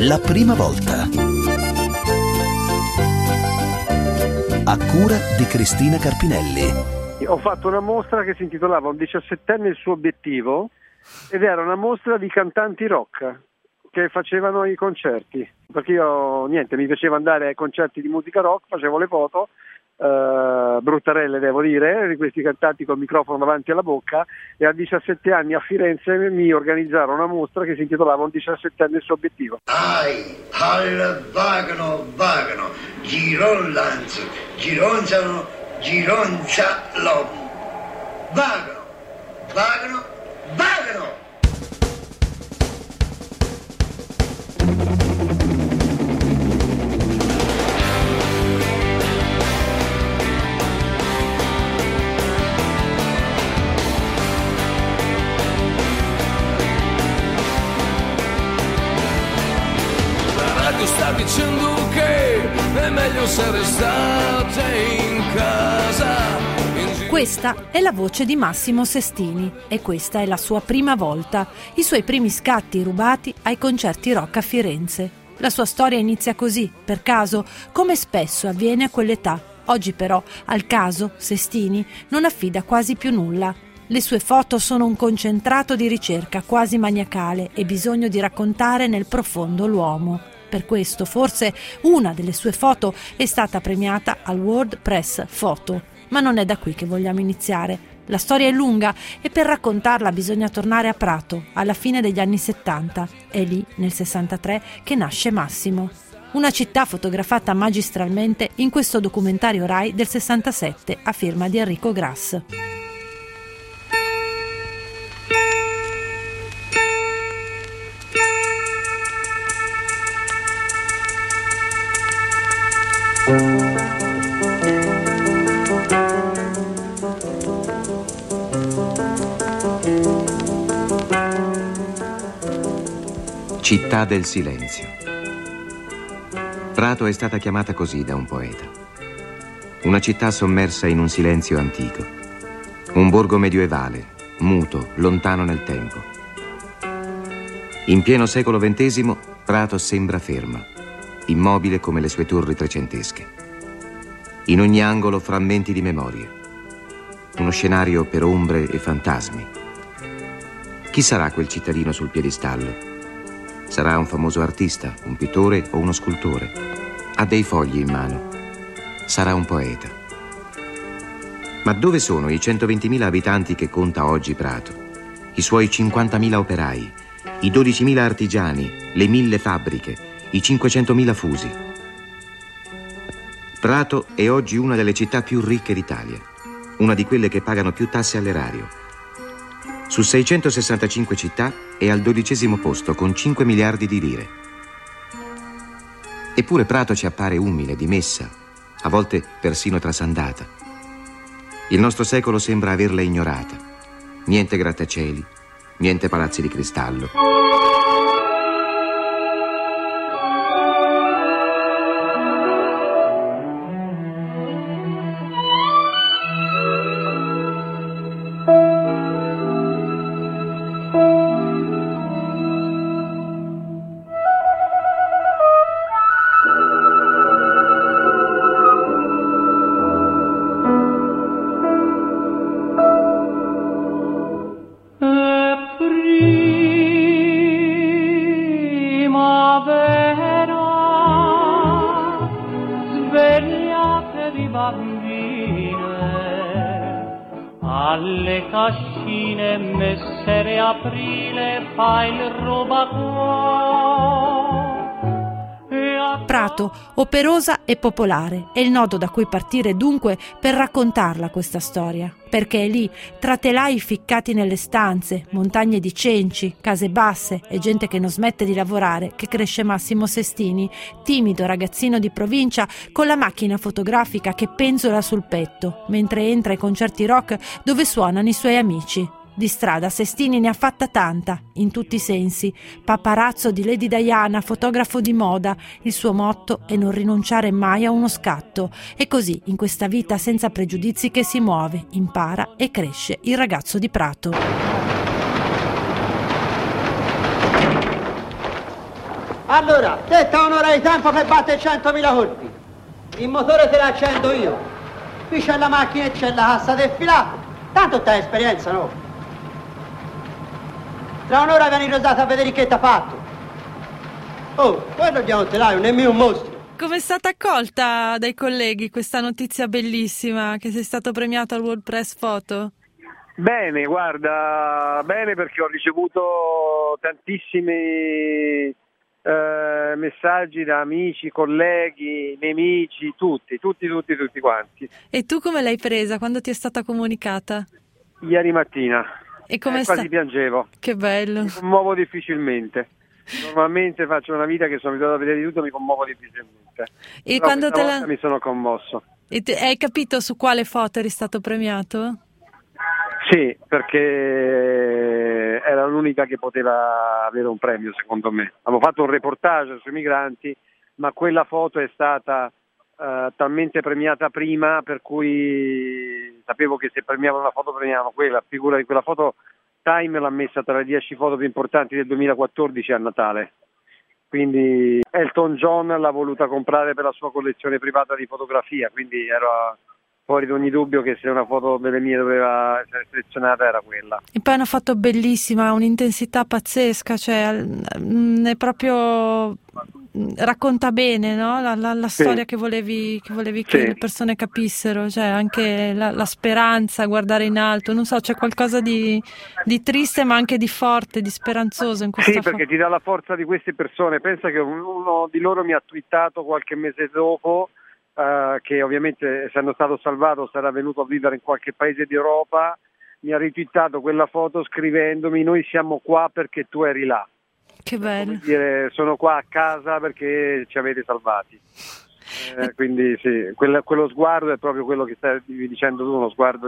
La prima volta. A cura di Cristina Carpinelli. Ho fatto una mostra che si intitolava Un 17enne il suo obiettivo ed era una mostra di cantanti rock che facevano i concerti, perché io mi piaceva andare ai concerti di musica rock, facevo le foto bruttarelle devo dire, di questi cantanti col microfono davanti alla bocca, e a 17 anni a Firenze mi organizzarono una mostra che si intitolava Un 17enne il suo obiettivo. Vagano, gironlanzo, gironzano, gironzalo, vagano. Sta dicendo che è meglio se restate in casa. Questa è la voce di Massimo Sestini e questa è la sua prima volta, i suoi primi scatti rubati ai concerti rock a Firenze. La sua storia inizia così, per caso, come spesso avviene a quell'età. Oggi però, al caso, Sestini non affida quasi più nulla. Le sue foto sono un concentrato di ricerca quasi maniacale e bisogno di raccontare nel profondo l'uomo. Per questo, forse, una delle sue foto è stata premiata al World Press Photo. Ma non è da qui che vogliamo iniziare. La storia è lunga e per raccontarla bisogna tornare a Prato, alla fine degli anni 70. È lì, nel 63, che nasce Massimo. Una città fotografata magistralmente in questo documentario Rai del 67 a firma di Enrico Grass. Città del silenzio. Prato è stata chiamata così da un poeta. Una città sommersa in un silenzio antico. Un borgo medievale, muto, lontano nel tempo. In pieno secolo XX, Prato sembra ferma, immobile come le sue torri trecentesche. In ogni angolo frammenti di memorie. Uno scenario per ombre e fantasmi. Chi sarà quel cittadino sul piedistallo? Sarà un famoso artista, un pittore o uno scultore? Ha dei fogli in mano. Sarà un poeta. Ma dove sono i 120.000 abitanti che conta oggi Prato? I suoi 50.000 operai, i 12.000 artigiani, le 1.000 fabbriche, i 500.000 fusi. Prato è oggi una delle città più ricche d'Italia, una di quelle che pagano più tasse all'erario. Su 665 città è al 12° posto con 5 miliardi di lire. Eppure Prato ci appare umile, dimessa, a volte persino trasandata. Il nostro secolo sembra averla ignorata. Niente grattacieli, niente palazzi di cristallo. Alle cascine messere aprile fa il robacuore. Prato, operosa e popolare, è il nodo da cui partire dunque per raccontarla questa storia, perché è lì, tra telai ficcati nelle stanze, montagne di cenci, case basse e gente che non smette di lavorare, che cresce Massimo Sestini, timido ragazzino di provincia con la macchina fotografica che penzola sul petto, mentre entra ai concerti rock dove suonano i suoi amici. Di strada Sestini ne ha fatta tanta, in tutti i sensi. Paparazzo di Lady Diana, fotografo di moda. Il suo motto è non rinunciare mai a uno scatto. E così, in questa vita senza pregiudizi che si muove, impara e cresce il ragazzo di Prato. Allora, detta un'ora di tempo per battere 100.000 colpi. Il motore te l'accendo io. Qui c'è la macchina e c'è la cassa del filato. Tanto t'hai esperienza, no? Tra un'ora vieni rosato a vedere che t'ha fatto. Oh, quello di un telaio, nemmeno un mostro. Come è stata accolta dai colleghi questa notizia bellissima che sei stato premiato al World Press Photo? Bene, guarda, bene, perché ho ricevuto tantissimi messaggi da amici, colleghi, nemici, tutti quanti. E tu come l'hai presa? Quando ti è stata comunicata? Ieri mattina. E come quasi piangevo. Che bello. Mi commuovo difficilmente. Normalmente faccio una vita che sono abituato a vedere di tutto, mi commuovo difficilmente. E però quando questa volta mi sono commosso. E hai capito su quale foto eri stato premiato? Sì, perché era l'unica che poteva avere un premio, secondo me. Avevo fatto un reportage sui migranti, ma quella foto è stata talmente premiata prima, per cui sapevo che se premiavano una foto premiavano quella. Figura di quella foto, Time l'ha messa tra le 10 foto più importanti del 2014 a Natale. Quindi Elton John l'ha voluta comprare per la sua collezione privata di fotografia, quindi era fuori di ogni dubbio che se una foto delle mie doveva essere selezionata era quella. E poi è una foto bellissima, un'intensità pazzesca, cioè è proprio racconta bene, no? La storia che volevi che le persone capissero, cioè anche la speranza, guardare in alto, non so, c'è qualcosa di triste ma anche di forte, di speranzoso in questa foto. Sì, perché ti dà la forza di queste persone. Pensa che uno di loro mi ha twittato qualche mese dopo che ovviamente, essendo stato salvato, sarà venuto a vivere in qualche paese d'Europa, mi ha ritwittato quella foto scrivendomi: noi siamo qua perché tu eri là. Che bello. Come dire, sono qua a casa perché ci avete salvati. Quindi sì, quello sguardo è proprio quello che stai dicendo tu, uno sguardo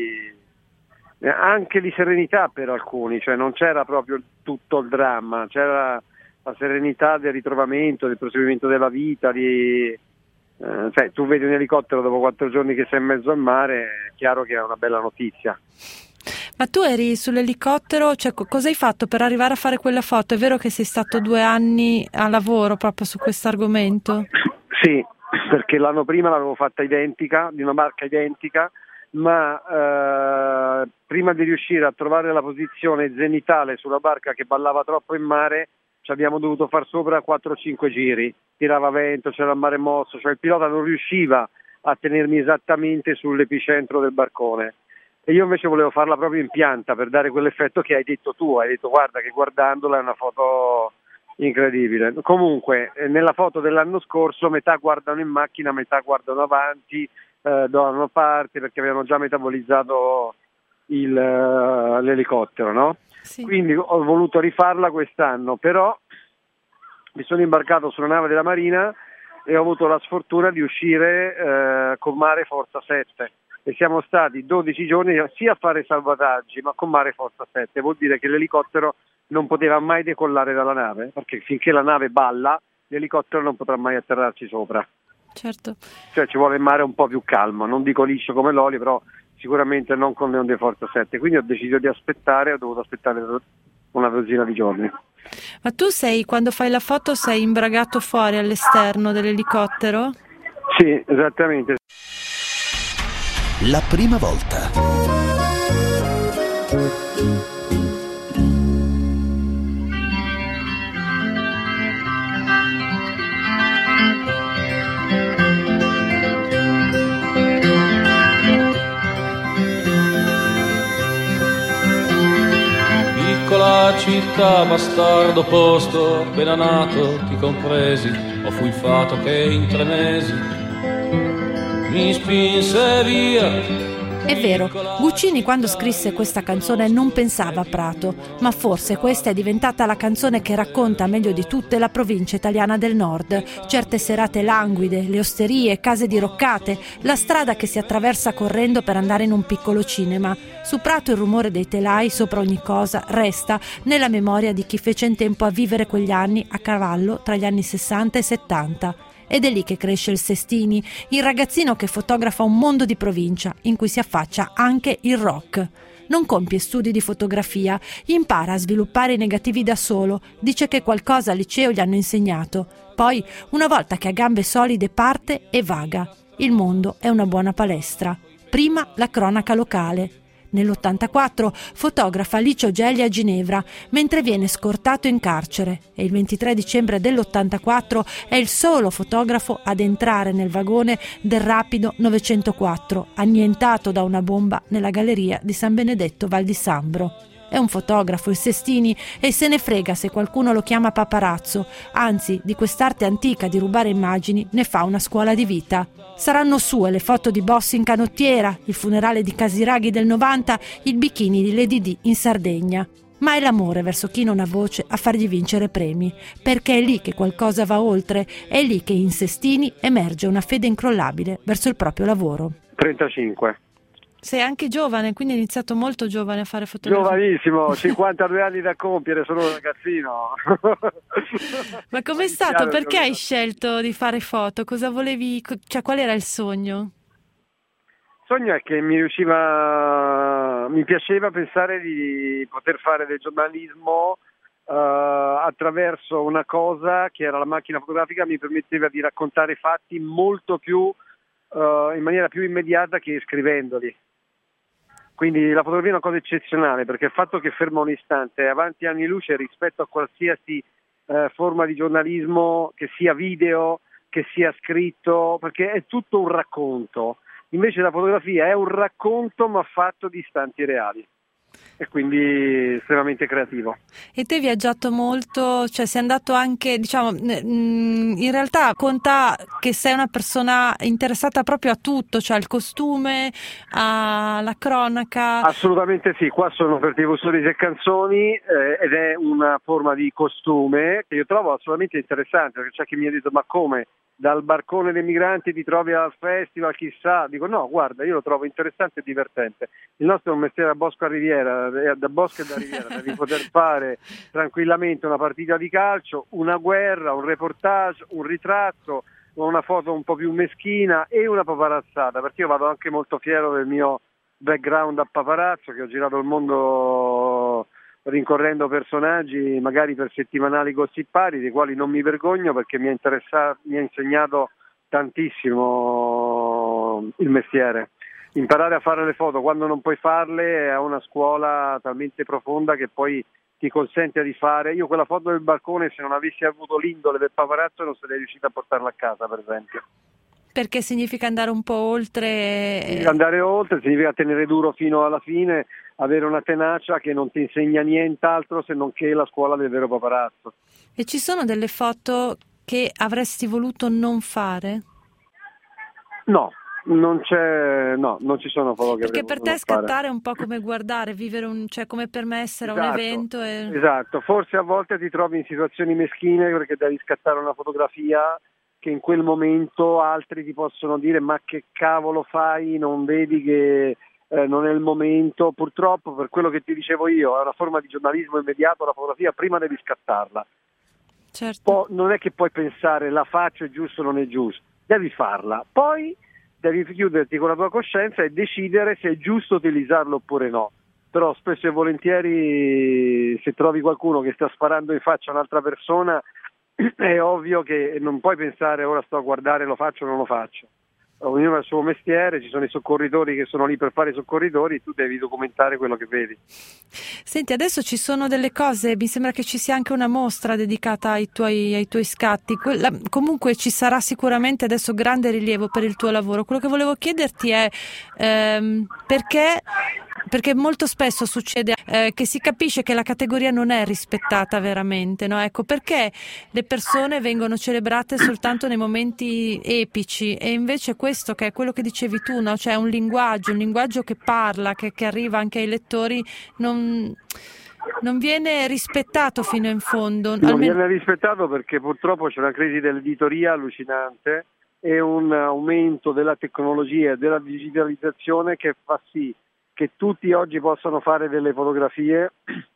anche di serenità per alcuni, cioè non c'era proprio tutto il dramma, c'era la serenità del ritrovamento, del proseguimento della vita, cioè, tu vedi un elicottero dopo 4 giorni che sei in mezzo al mare, è chiaro che è una bella notizia. Ma tu eri sull'elicottero, cioè cosa hai fatto per arrivare a fare quella foto? È vero che sei stato 2 anni a lavoro proprio su questo argomento? Sì, perché l'anno prima l'avevo fatta identica, di una barca identica, ma prima di riuscire a trovare la posizione zenitale sulla barca che ballava troppo in mare, ci abbiamo dovuto far sopra 4-5 giri, tirava vento, c'era il mare mosso, cioè il pilota non riusciva a tenermi esattamente sull'epicentro del barcone. E io invece volevo farla proprio in pianta per dare quell'effetto che hai detto tu, hai detto guarda che guardandola è una foto incredibile. Comunque nella foto dell'anno scorso metà guardano in macchina, metà guardano avanti, da una parte, perché avevano già metabolizzato l'elicottero, no? Sì. Quindi ho voluto rifarla quest'anno, però mi sono imbarcato sulla nave della Marina e ho avuto la sfortuna di uscire con Mare Forza 7 e siamo stati 12 giorni sia a fare salvataggi ma con Mare Forza 7. Vuol dire che l'elicottero non poteva mai decollare dalla nave, perché finché la nave balla l'elicottero non potrà mai atterrarci sopra. Certo. Cioè ci vuole il mare un po' più calmo, non dico liscio come l'olio, però sicuramente non con le onde Forza 7, quindi ho deciso di aspettare, ho dovuto aspettare una dozzina di giorni. Ma tu quando fai la foto sei imbragato fuori all'esterno dell'elicottero? Sì, esattamente. La prima volta. Piccola città, bastardo posto, appena nato ti compresi, ho fu il fato che in 3 mesi mi spinse via. È vero, Guccini quando scrisse questa canzone non pensava a Prato, ma forse questa è diventata la canzone che racconta meglio di tutte la provincia italiana del nord, certe serate languide, le osterie, case diroccate, la strada che si attraversa correndo per andare in un piccolo cinema. Su Prato il rumore dei telai sopra ogni cosa resta nella memoria di chi fece in tempo a vivere quegli anni a cavallo tra gli anni 60 e 70. Ed è lì che cresce il Sestini, il ragazzino che fotografa un mondo di provincia in cui si affaccia anche il rock. Non compie studi di fotografia, impara a sviluppare i negativi da solo, dice che qualcosa al liceo gli hanno insegnato. Poi, una volta che ha gambe solide, parte e vaga. Il mondo è una buona palestra. Prima la cronaca locale. Nell'84 fotografa Licio Gelli a Ginevra, mentre viene scortato in carcere, e il 23 dicembre dell'84 è il solo fotografo ad entrare nel vagone del Rapido 904, annientato da una bomba nella galleria di San Benedetto Val di Sambro. È un fotografo, il Sestini, e se ne frega se qualcuno lo chiama paparazzo, anzi di quest'arte antica di rubare immagini ne fa una scuola di vita. Saranno sue le foto di Bossi in canottiera, il funerale di Casiraghi del 90, il bikini di Lady Di in Sardegna. Ma è l'amore verso chi non ha voce a fargli vincere premi, perché è lì che qualcosa va oltre, è lì che in Sestini emerge una fede incrollabile verso il proprio lavoro. 35. Sei anche giovane, quindi hai iniziato molto giovane a fare fotografia. Giovanissimo, 52 anni da compiere, sono un ragazzino. Ma com'è stato? Perché hai scelto di fare foto? Cosa volevi, cioè qual era il sogno? Il sogno è che mi piaceva pensare di poter fare del giornalismo attraverso una cosa che era la macchina fotografica, mi permetteva di raccontare fatti molto più in maniera più immediata che scrivendoli. Quindi la fotografia è una cosa eccezionale, perché il fatto che ferma un istante è avanti anni luce rispetto a qualsiasi forma di giornalismo, che sia video, che sia scritto, perché è tutto un racconto. Invece la fotografia è un racconto ma fatto di istanti reali. E quindi estremamente creativo. E te hai viaggiato molto, cioè sei andato anche, diciamo, in realtà conta che sei una persona interessata proprio a tutto, cioè al costume, alla cronaca. Assolutamente sì, qua sono per TV Stories e canzoni ed è una forma di costume che io trovo assolutamente interessante, perché c'è chi mi ha detto ma come? Dal barcone dei migranti ti trovi al festival, chissà. Dico no, guarda, io lo trovo interessante e divertente. Il nostro è un mestiere da bosco a riviera, da bosco e da riviera, devi poter fare tranquillamente una partita di calcio, una guerra, un reportage, un ritratto, una foto un po' più meschina e una paparazzata, perché io vado anche molto fiero del mio background a paparazzo, che ho girato il mondo rincorrendo personaggi magari per settimanali gossipari, dei quali non mi vergogno perché mi ha insegnato tantissimo il mestiere. Imparare a fare le foto quando non puoi farle è una scuola talmente profonda che poi ti consente di fare. Io quella foto del balcone, se non avessi avuto l'indole del paparazzo, non sarei riuscito a portarla a casa, per esempio. Perché significa andare un po' oltre? Significa andare oltre, significa tenere duro fino alla fine, avere una tenacia che non ti insegna nient'altro se non che la scuola del vero paparazzo. E ci sono delle foto che avresti voluto non fare? No, non ci sono foto che perché per te scattare è un po' come guardare, vivere cioè come per me essere esatto, un evento. Esatto, forse a volte ti trovi in situazioni meschine perché devi scattare una fotografia che in quel momento altri ti possono dire ma che cavolo fai, non vedi che non è il momento. Purtroppo, per quello che ti dicevo io, è una forma di giornalismo immediato, la fotografia prima devi scattarla. Certo. Non è che puoi pensare la faccio, è giusto o non è giusto, devi farla, poi devi chiuderti con la tua coscienza e decidere se è giusto utilizzarlo oppure no. Però spesso e volentieri se trovi qualcuno che sta sparando in faccia a un'altra persona è ovvio che non puoi pensare ora sto a guardare, lo faccio o non lo faccio. Ognuno ha il suo mestiere, ci sono i soccorritori che sono lì per fare i soccorritori, tu devi documentare quello che vedi. Senti, adesso ci sono delle cose, mi sembra che ci sia anche una mostra dedicata ai tuoi scatti. Comunque ci sarà sicuramente adesso grande rilievo per il tuo lavoro. Quello che volevo chiederti è perché molto spesso succede che si capisce che la categoria non è rispettata veramente, no? Ecco, perché le persone vengono celebrate soltanto nei momenti epici e invece questo, che è quello che dicevi tu, no? Cioè un linguaggio che parla, che arriva anche ai lettori, non viene rispettato fino in fondo. Non viene rispettato perché purtroppo c'è una crisi dell'editoria allucinante e un aumento della tecnologia e della digitalizzazione che fa sì che tutti oggi possano fare delle fotografie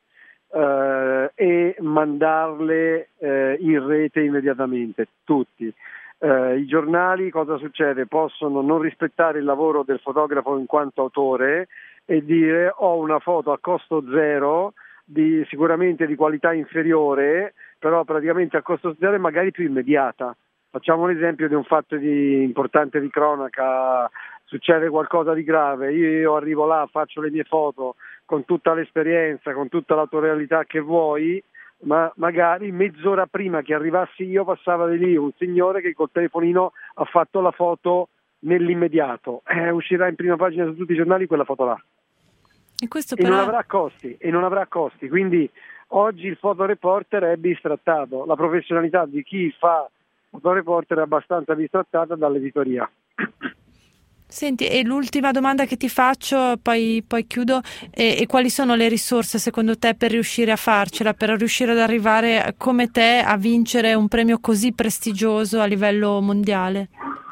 e mandarle in rete immediatamente, tutti. I giornali, cosa succede? Possono non rispettare il lavoro del fotografo in quanto autore e dire ho una foto a costo zero, sicuramente di qualità inferiore, però praticamente a costo zero e magari più immediata. Facciamo l'esempio di un fatto importante di cronaca, succede qualcosa di grave, io arrivo là, faccio le mie foto con tutta l'esperienza, con tutta l'autorealità che vuoi, ma magari mezz'ora prima che arrivassi io passava di lì un signore che col telefonino ha fatto la foto nell'immediato, uscirà in prima pagina su tutti i giornali quella foto là. E non avrà costi, quindi oggi il fotoreporter è bistrattato, la professionalità di chi fa fotoreporter è abbastanza bistrattata dall'editoria. Senti, e l'ultima domanda che ti faccio, poi chiudo, e quali sono le risorse secondo te per riuscire a farcela, per riuscire ad arrivare come te a vincere un premio così prestigioso a livello mondiale?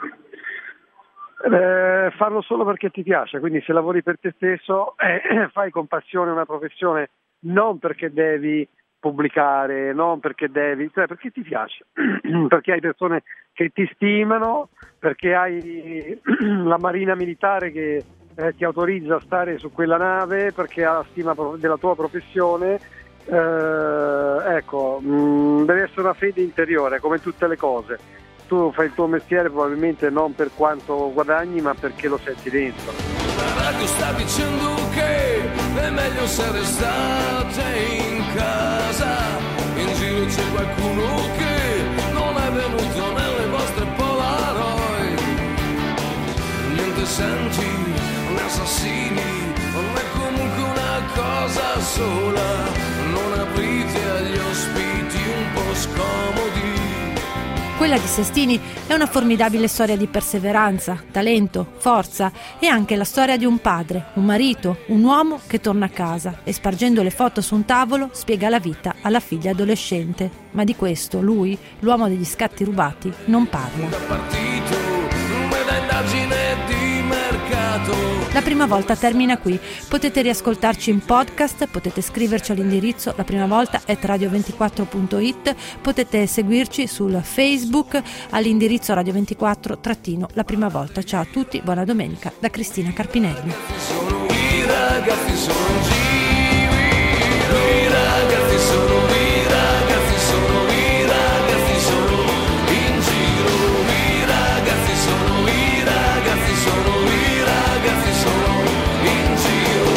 Farlo solo perché ti piace, quindi se lavori per te stesso fai con passione una professione, non perché devi pubblicare, non perché perché ti piace, perché hai persone che ti stimano, perché hai la Marina Militare che ti autorizza a stare su quella nave, perché ha stima della tua professione. Deve essere una fede interiore, come tutte le cose. Tu fai il tuo mestiere probabilmente non per quanto guadagni, ma perché lo senti dentro. La radio sta dicendo che è meglio se restate in casa. In giro c'è qualcuno che non è venuto nelle vostre Polaroid. Niente santi, né assassini, non è comunque una cosa sola. Non aprite agli ospiti un po' scomodi. Quella di Sestini è una formidabile storia di perseveranza, talento, forza e anche la storia di un padre, un marito, un uomo che torna a casa e spargendo le foto su un tavolo spiega la vita alla figlia adolescente. Ma di questo lui, l'uomo degli scatti rubati, non parla. La prima volta termina qui. Potete riascoltarci in podcast, potete scriverci all'indirizzo laprimavolta@radio24.it, potete seguirci sul Facebook all'indirizzo radio24-la prima volta. Ciao a tutti, buona domenica da Cristina Carpinelli. Sono i ragazzi, sono i ragazzi, sono i ragazzi, sono i ragazzi, sono in giro, i ragazzi, sono i ragazzi, sono i ragazzi, sono in giro.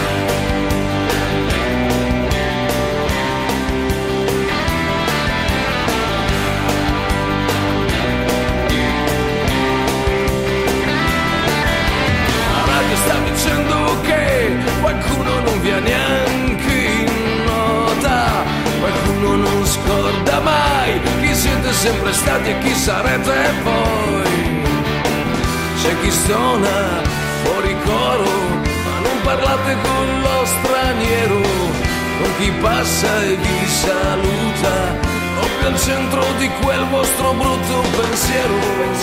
La radio sta dicendo che qualcuno non viene neanche in nota, qualcuno non scorda mai chi siete sempre stati e chi sarete poi. C'è chi suona fuori coro, ma non parlate con lo straniero, con chi passa e vi saluta, proprio al centro di quel vostro brutto pensiero.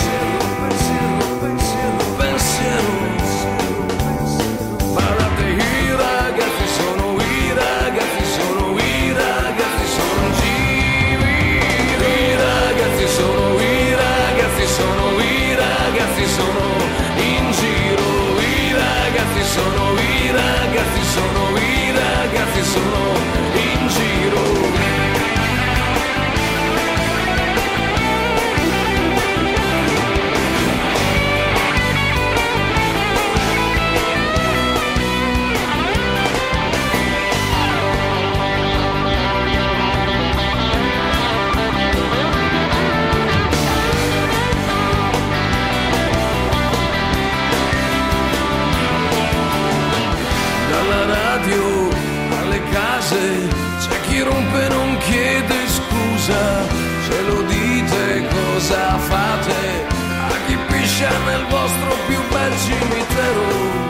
Parlate i ragazzi, sono i ragazzi, sono i ragazzi, sono giri, i ragazzi, sono i ragazzi, sono i ragazzi, sono in giro, i ragazzi, sono i ragazzi, sono i ragazzi, sono in giro. Alle case c'è chi rompe e non chiede scusa, ce lo dite cosa fate a chi piscia nel vostro più bel cimitero.